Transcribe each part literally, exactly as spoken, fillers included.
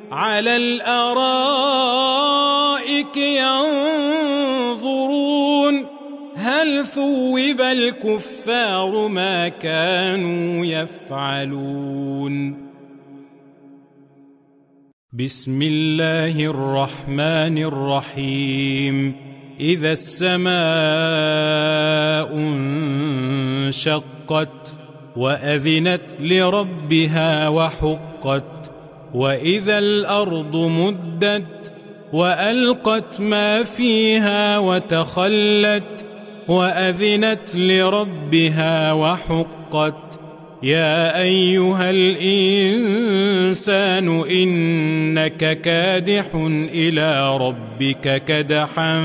على الأرائك ينظرون هل ثوب الكفار ما كانوا يفعلون. بسم الله الرحمن الرحيم. إذا السماء انشقت وأذنت لربها وحقت وإذا الأرض مدت وألقت ما فيها وتخلت وأذنت لربها وحقت يا أيها الإنسان إنك كادح إلى ربك كدحا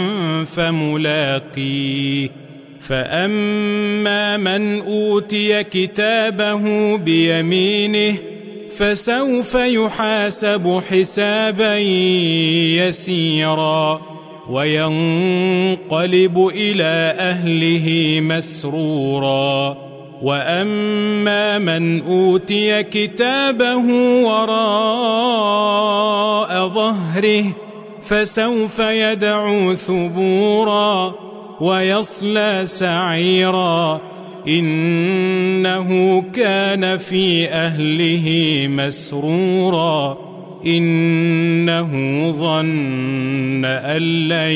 فملاقيه فأما من أوتي كتابه بيمينه فسوف يحاسب حسابا يسيرا وينقلب إلى أهله مسرورا وأما من أوتي كتابه وراء ظهره فسوف يدعو ثبورا ويصلى سعيرا إنه كان في أهله مسرورا إنه ظن أن لن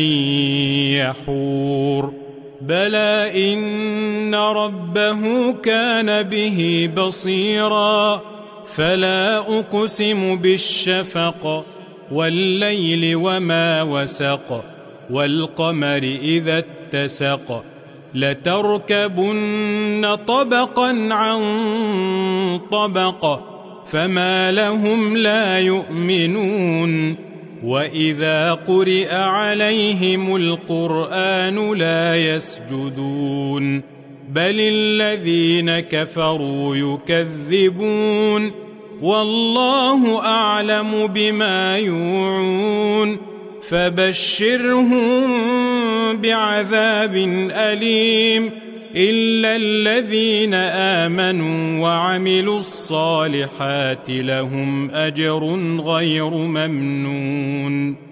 يحور بلى إن ربه كان به بصيرا فلا أقسم بالشفق والليل وما وسق والقمر إذا اتسق لتركبن طبقا عن طبق فما لهم لا يؤمنون وإذا قرئ عليهم القرآن لا يسجدون بل الذين كفروا يكذبون والله أعلم بما يوعون فبشرهم بعذاب أليم إلا الذين آمنوا وعملوا الصالحات لهم أجر غير ممنون.